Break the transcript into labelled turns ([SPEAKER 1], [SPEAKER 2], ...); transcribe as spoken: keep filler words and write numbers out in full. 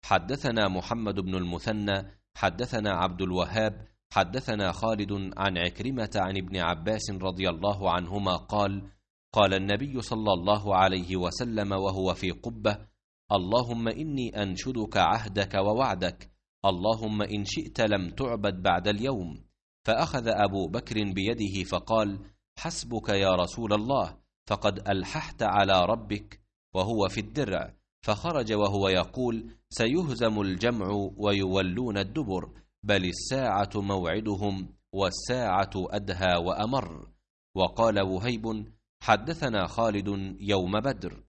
[SPEAKER 1] حدثنا محمد بن المثنى حدثنا عبد الوهاب حدثنا خالد عن عكرمة عن ابن عباس رضي الله عنهما قال: قال النبي صلى الله عليه وسلم وهو في قبة: اللهم إني أنشدك عهدك ووعدك، اللهم إن شئت لم تعبد بعد اليوم. فأخذ أبو بكر بيده فقال: حسبك يا رسول الله، فقد ألححت على ربك، وهو في الدرع. فخرج وهو يقول: سيهزم الجمع ويولون الدبر، بل الساعة موعدهم والساعة أدهى وأمر. وقال وهيب: حدثنا خالد يوم بدر.